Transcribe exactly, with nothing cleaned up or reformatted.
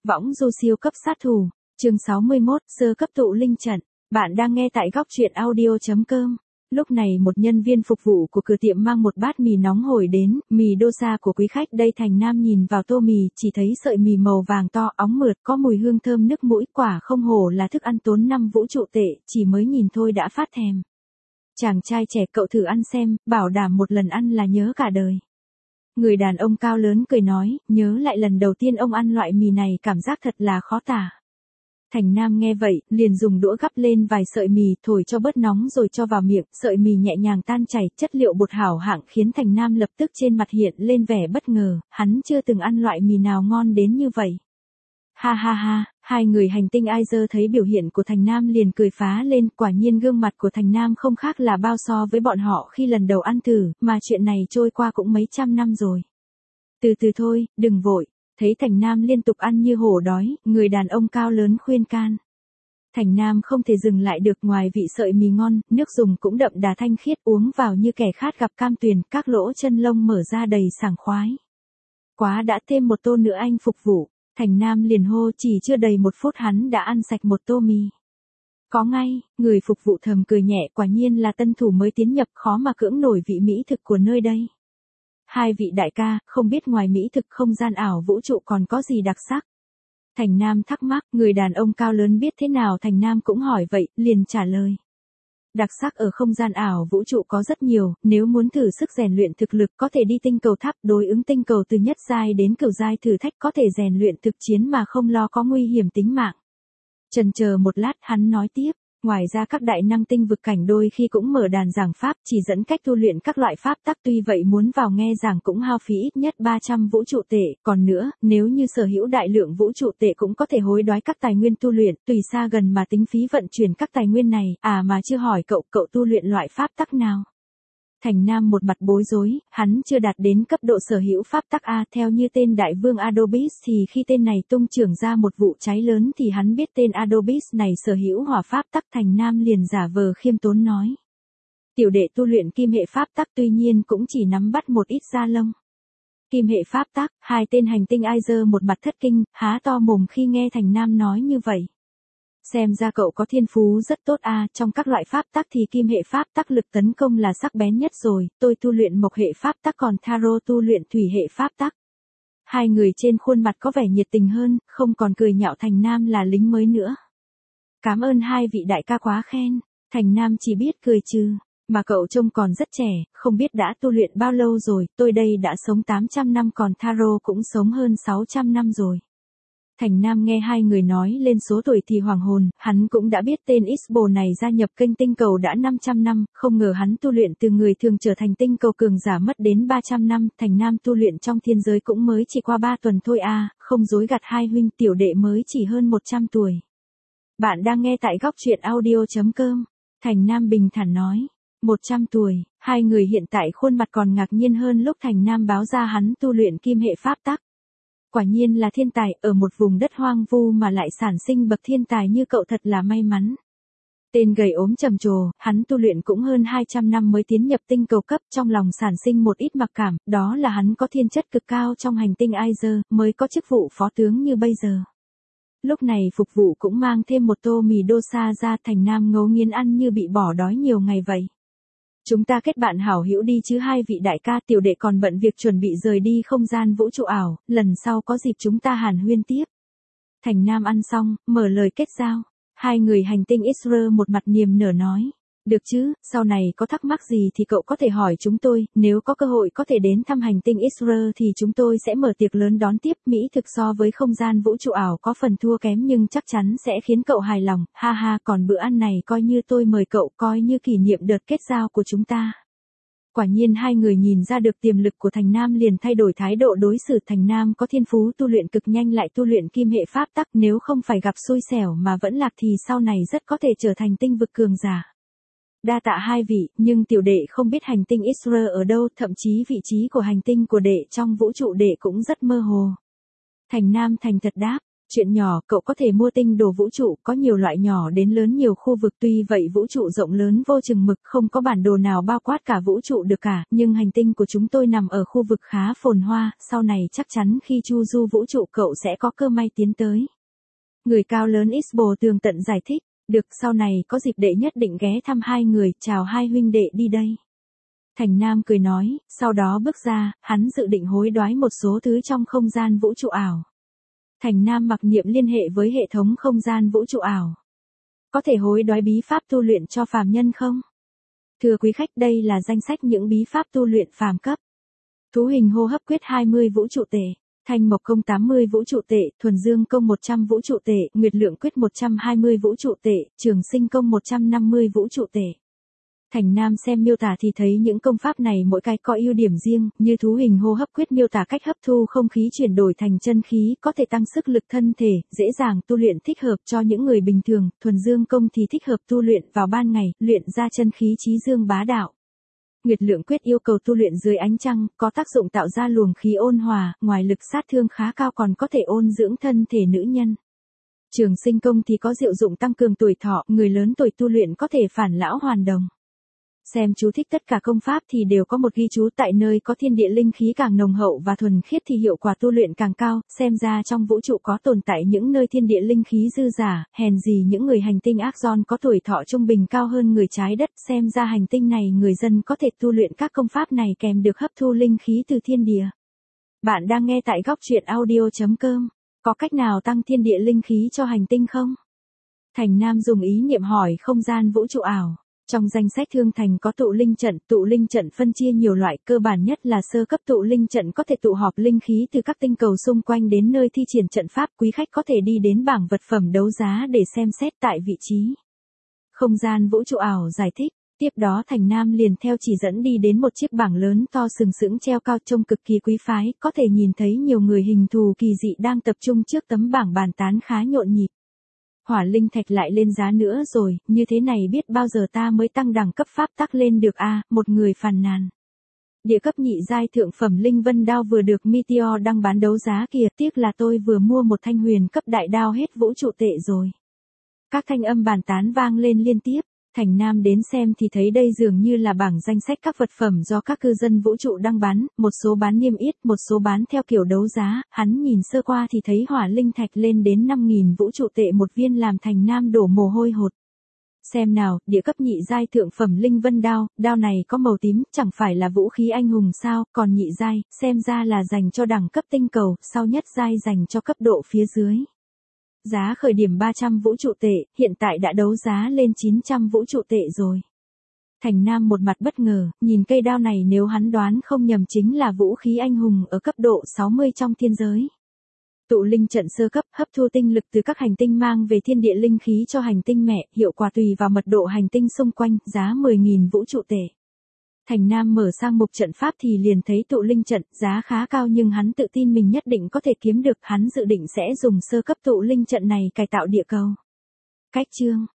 Võng du siêu cấp sát thủ, chương sáu mươi mốt, sơ cấp tụ linh trận. Bạn đang nghe tại góc truyện audio chấm com. Lúc này một nhân viên phục vụ của cửa tiệm mang một bát mì nóng hổi đến, mì dosa của quý khách đây. Thành Nam nhìn vào tô mì, chỉ thấy sợi mì màu vàng to, óng mượt, có mùi hương thơm nức mũi, quả không hổ là thức ăn tốn năm vũ trụ tệ, chỉ mới nhìn thôi đã phát thèm. Chàng trai trẻ, cậu thử ăn xem, bảo đảm một lần ăn là nhớ cả đời. Người đàn ông cao lớn cười nói, nhớ lại lần đầu tiên ông ăn loại mì này cảm giác thật là khó tả. Thành Nam nghe vậy, liền dùng đũa gắp lên vài sợi mì, thổi cho bớt nóng rồi cho vào miệng, sợi mì nhẹ nhàng tan chảy, chất liệu bột hảo hạng khiến Thành Nam lập tức trên mặt hiện lên vẻ bất ngờ, hắn chưa từng ăn loại mì nào ngon đến như vậy. Ha ha ha, hai người hành tinh Aizer thấy biểu hiện của Thành Nam liền cười phá lên, quả nhiên gương mặt của Thành Nam không khác là bao so với bọn họ khi lần đầu ăn thử, mà chuyện này trôi qua cũng mấy trăm năm rồi. Từ từ thôi, đừng vội. Thấy Thành Nam liên tục ăn như hổ đói, người đàn ông cao lớn khuyên can. Thành Nam không thể dừng lại được, ngoài vị sợi mì ngon, nước dùng cũng đậm đà thanh khiết, uống vào như kẻ khát gặp cam tuyền, các lỗ chân lông mở ra đầy sảng khoái. Quá đã, thêm một tô nữa anh phục vụ. Thành Nam liền hô, chỉ chưa đầy một phút hắn đã ăn sạch một tô mì. Có ngay, người phục vụ thầm cười nhẹ, quả nhiên là tân thủ mới tiến nhập, khó mà cưỡng nổi vị mỹ thực của nơi đây. Hai vị đại ca, không biết ngoài mỹ thực không gian ảo vũ trụ còn có gì đặc sắc? Thành Nam thắc mắc, người đàn ông cao lớn biết thế nào Thành Nam cũng hỏi vậy, liền trả lời. Đặc sắc ở không gian ảo vũ trụ có rất nhiều, nếu muốn thử sức rèn luyện thực lực có thể đi tinh cầu tháp đối ứng tinh cầu từ nhất giai đến cửu giai thử thách, có thể rèn luyện thực chiến mà không lo có nguy hiểm tính mạng. Chần chờ một lát hắn nói tiếp. Ngoài ra các đại năng tinh vực cảnh đôi khi cũng mở đàn giảng pháp chỉ dẫn cách tu luyện các loại pháp tắc, tuy vậy muốn vào nghe giảng cũng hao phí ít nhất ba trăm vũ trụ tệ, còn nữa, nếu như sở hữu đại lượng vũ trụ tệ cũng có thể hối đoái các tài nguyên tu luyện, tùy xa gần mà tính phí vận chuyển các tài nguyên này, à mà chưa hỏi cậu, cậu tu luyện loại pháp tắc nào? Thành Nam một mặt bối rối, hắn chưa đạt đến cấp độ sở hữu pháp tắc A, theo như tên đại vương Adobis thì khi tên này tung trưởng ra một vụ cháy lớn thì hắn biết tên Adobis này sở hữu hỏa pháp tắc. Thành Nam liền giả vờ khiêm tốn nói. Tiểu đệ tu luyện kim hệ pháp tắc, tuy nhiên cũng chỉ nắm bắt một ít da lông. Kim hệ pháp tắc, hai tên hành tinh Aizer một mặt thất kinh, há to mồm khi nghe Thành Nam nói như vậy. Xem ra cậu có thiên phú rất tốt a, trong các loại pháp tắc thì kim hệ pháp tắc lực tấn công là sắc bén nhất rồi, tôi tu luyện mộc hệ pháp tắc còn Taro tu luyện thủy hệ pháp tắc. Hai người trên khuôn mặt có vẻ nhiệt tình hơn, không còn cười nhạo Thành Nam là lính mới nữa. Cảm ơn hai vị đại ca quá khen, Thành Nam chỉ biết cười trừ, mà cậu trông còn rất trẻ, không biết đã tu luyện bao lâu rồi, tôi đây đã sống tám trăm năm còn Taro cũng sống hơn sáu trăm năm rồi. Thành Nam nghe hai người nói lên số tuổi thì hoàng hồn, hắn cũng đã biết tên Isbo này gia nhập kênh tinh cầu đã năm trăm năm, không ngờ hắn tu luyện từ người thường trở thành tinh cầu cường giả mất đến ba trăm năm, Thành Nam tu luyện trong thiên giới cũng mới chỉ qua ba tuần thôi à, không dối gạt hai huynh, tiểu đệ mới chỉ hơn một trăm tuổi. Bạn đang nghe tại góc truyện audio chấm com, Thành Nam bình thản nói, một trăm tuổi, hai người hiện tại khuôn mặt còn ngạc nhiên hơn lúc Thành Nam báo ra hắn tu luyện kim hệ pháp tắc. Quả nhiên là thiên tài, ở một vùng đất hoang vu mà lại sản sinh bậc thiên tài như cậu thật là may mắn. Tên gầy ốm trầm trồ, hắn tu luyện cũng hơn hai trăm năm mới tiến nhập tinh cầu cấp, trong lòng sản sinh một ít mặc cảm, đó là hắn có thiên chất cực cao trong hành tinh Aizer, mới có chức vụ phó tướng như bây giờ. Lúc này phục vụ cũng mang thêm một tô mì dosa ra, Thành Nam ngấu nghiến ăn như bị bỏ đói nhiều ngày vậy. Chúng ta kết bạn hảo hữu đi chứ hai vị đại ca, tiểu đệ còn bận việc chuẩn bị rời đi không gian vũ trụ ảo, lần sau có dịp chúng ta hàn huyên tiếp. Thành Nam ăn xong, mở lời kết giao. Hai người hành tinh Isra một mặt niềm nở nói. Được chứ, sau này có thắc mắc gì thì cậu có thể hỏi chúng tôi, nếu có cơ hội có thể đến thăm hành tinh Isra thì chúng tôi sẽ mở tiệc lớn đón tiếp. Mỹ thực so với không gian vũ trụ ảo có phần thua kém nhưng chắc chắn sẽ khiến cậu hài lòng, ha ha, còn bữa ăn này coi như tôi mời cậu, coi như kỷ niệm đợt kết giao của chúng ta. Quả nhiên hai người nhìn ra được tiềm lực của Thành Nam liền thay đổi thái độ đối xử. Thành Nam có thiên phú tu luyện cực nhanh lại tu luyện kim hệ pháp tắc, nếu không phải gặp xui xẻo mà vẫn lạc thì sau này rất có thể trở thành tinh vực cường giả. Đa tạ hai vị, nhưng tiểu đệ không biết hành tinh Isra ở đâu, thậm chí vị trí của hành tinh của đệ trong vũ trụ đệ cũng rất mơ hồ. Thành Nam thành thật đáp, Chuyện nhỏ, cậu có thể mua tinh đồ vũ trụ, có nhiều loại nhỏ đến lớn nhiều khu vực, tuy vậy vũ trụ rộng lớn vô chừng mực, không có bản đồ nào bao quát cả vũ trụ được cả, nhưng hành tinh của chúng tôi nằm ở khu vực khá phồn hoa, sau này chắc chắn khi chu du vũ trụ cậu sẽ có cơ may tiến tới. Người cao lớn Isbo tường tận giải thích, được, sau này có dịp đệ nhất định ghé thăm hai người, chào hai huynh đệ đi đây. Thành Nam cười nói, sau đó bước ra, hắn dự định hối đoái một số thứ trong không gian vũ trụ ảo. Thành Nam mặc niệm liên hệ với hệ thống không gian vũ trụ ảo. Có thể hối đoái bí pháp tu luyện cho phàm nhân không? Thưa quý khách, đây là danh sách những bí pháp tu luyện phàm cấp. Thú hình hô hấp quyết hai mươi vũ trụ tệ, thanh mộc công tám mươi vũ trụ tệ, thuần dương công một trăm vũ trụ tệ, nguyệt lượng quyết một trăm hai mươi vũ trụ tệ, trường sinh công một trăm năm mươi vũ trụ tệ. Thành Nam xem miêu tả thì thấy những công pháp này mỗi cái có ưu điểm riêng, như thú hình hô hấp quyết miêu tả cách hấp thu không khí chuyển đổi thành chân khí, có thể tăng sức lực thân thể, dễ dàng tu luyện, thích hợp cho những người bình thường, thuần dương công thì thích hợp tu luyện vào ban ngày, luyện ra chân khí chí dương bá đạo. Nguyệt lượng quyết yêu cầu tu luyện dưới ánh trăng, có tác dụng tạo ra luồng khí ôn hòa, ngoài lực sát thương khá cao còn có thể ôn dưỡng thân thể nữ nhân. Trường sinh công thì có diệu dụng tăng cường tuổi thọ, người lớn tuổi tu luyện có thể phản lão hoàn đồng. Xem chú thích tất cả công pháp thì đều có một ghi chú, tại nơi có thiên địa linh khí càng nồng hậu và thuần khiết thì hiệu quả tu luyện càng cao, xem ra trong vũ trụ có tồn tại những nơi thiên địa linh khí dư giả, hèn gì những người hành tinh Axon có tuổi thọ trung bình cao hơn người trái đất, xem ra hành tinh này người dân có thể tu luyện các công pháp này kèm được hấp thu linh khí từ thiên địa. Bạn đang nghe tại góc truyện audio chấm com, có cách nào tăng thiên địa linh khí cho hành tinh không? Thành Nam dùng ý niệm hỏi không gian vũ trụ ảo. Trong danh sách thương thành có tụ linh trận, tụ linh trận phân chia nhiều loại, cơ bản nhất là sơ cấp tụ linh trận có thể tụ họp linh khí từ các tinh cầu xung quanh đến nơi thi triển trận pháp, quý khách có thể đi đến bảng vật phẩm đấu giá để xem xét tại vị trí. Không gian vũ trụ ảo giải thích, tiếp đó Thành Nam liền theo chỉ dẫn đi đến một chiếc bảng lớn to sừng sững treo cao trông cực kỳ quý phái, có thể nhìn thấy nhiều người hình thù kỳ dị đang tập trung trước tấm bảng bàn tán khá nhộn nhịp. Hỏa linh thạch lại lên giá nữa rồi, như thế này biết bao giờ ta mới tăng đẳng cấp pháp tắc lên được a, à, một người phàn nàn. Địa cấp nhị giai thượng phẩm linh vân đao vừa được Meteor đăng bán đấu giá kìa, tiếc là tôi vừa mua một thanh huyền cấp đại đao hết vũ trụ tệ rồi. Các thanh âm bàn tán vang lên liên tiếp. Thành Nam đến xem thì thấy đây dường như là bảng danh sách các vật phẩm do các cư dân vũ trụ đăng bán, một số bán niêm yết, một số bán theo kiểu đấu giá, hắn nhìn sơ qua thì thấy hỏa linh thạch lên đến năm nghìn vũ trụ tệ một viên làm Thành Nam đổ mồ hôi hột. Xem nào, địa cấp nhị giai thượng phẩm linh vân đao, đao này có màu tím, chẳng phải là vũ khí anh hùng sao, còn nhị giai, xem ra là dành cho đẳng cấp tinh cầu, sau nhất giai dành cho cấp độ phía dưới. Giá khởi điểm ba trăm vũ trụ tệ, hiện tại đã đấu giá lên chín trăm vũ trụ tệ rồi. Thành Nam một mặt bất ngờ, nhìn cây đao này nếu hắn đoán không nhầm chính là vũ khí anh hùng ở cấp độ sáu mươi trong thiên giới. Tụ linh trận sơ cấp hấp thu tinh lực từ các hành tinh mang về thiên địa linh khí cho hành tinh mẹ, hiệu quả tùy vào mật độ hành tinh xung quanh, giá mười nghìn vũ trụ tệ. Thành Nam mở sang mục trận pháp thì liền thấy tụ linh trận, giá khá cao nhưng hắn tự tin mình nhất định có thể kiếm được, hắn dự định sẽ dùng sơ cấp tụ linh trận này cải tạo địa cầu. Cách chương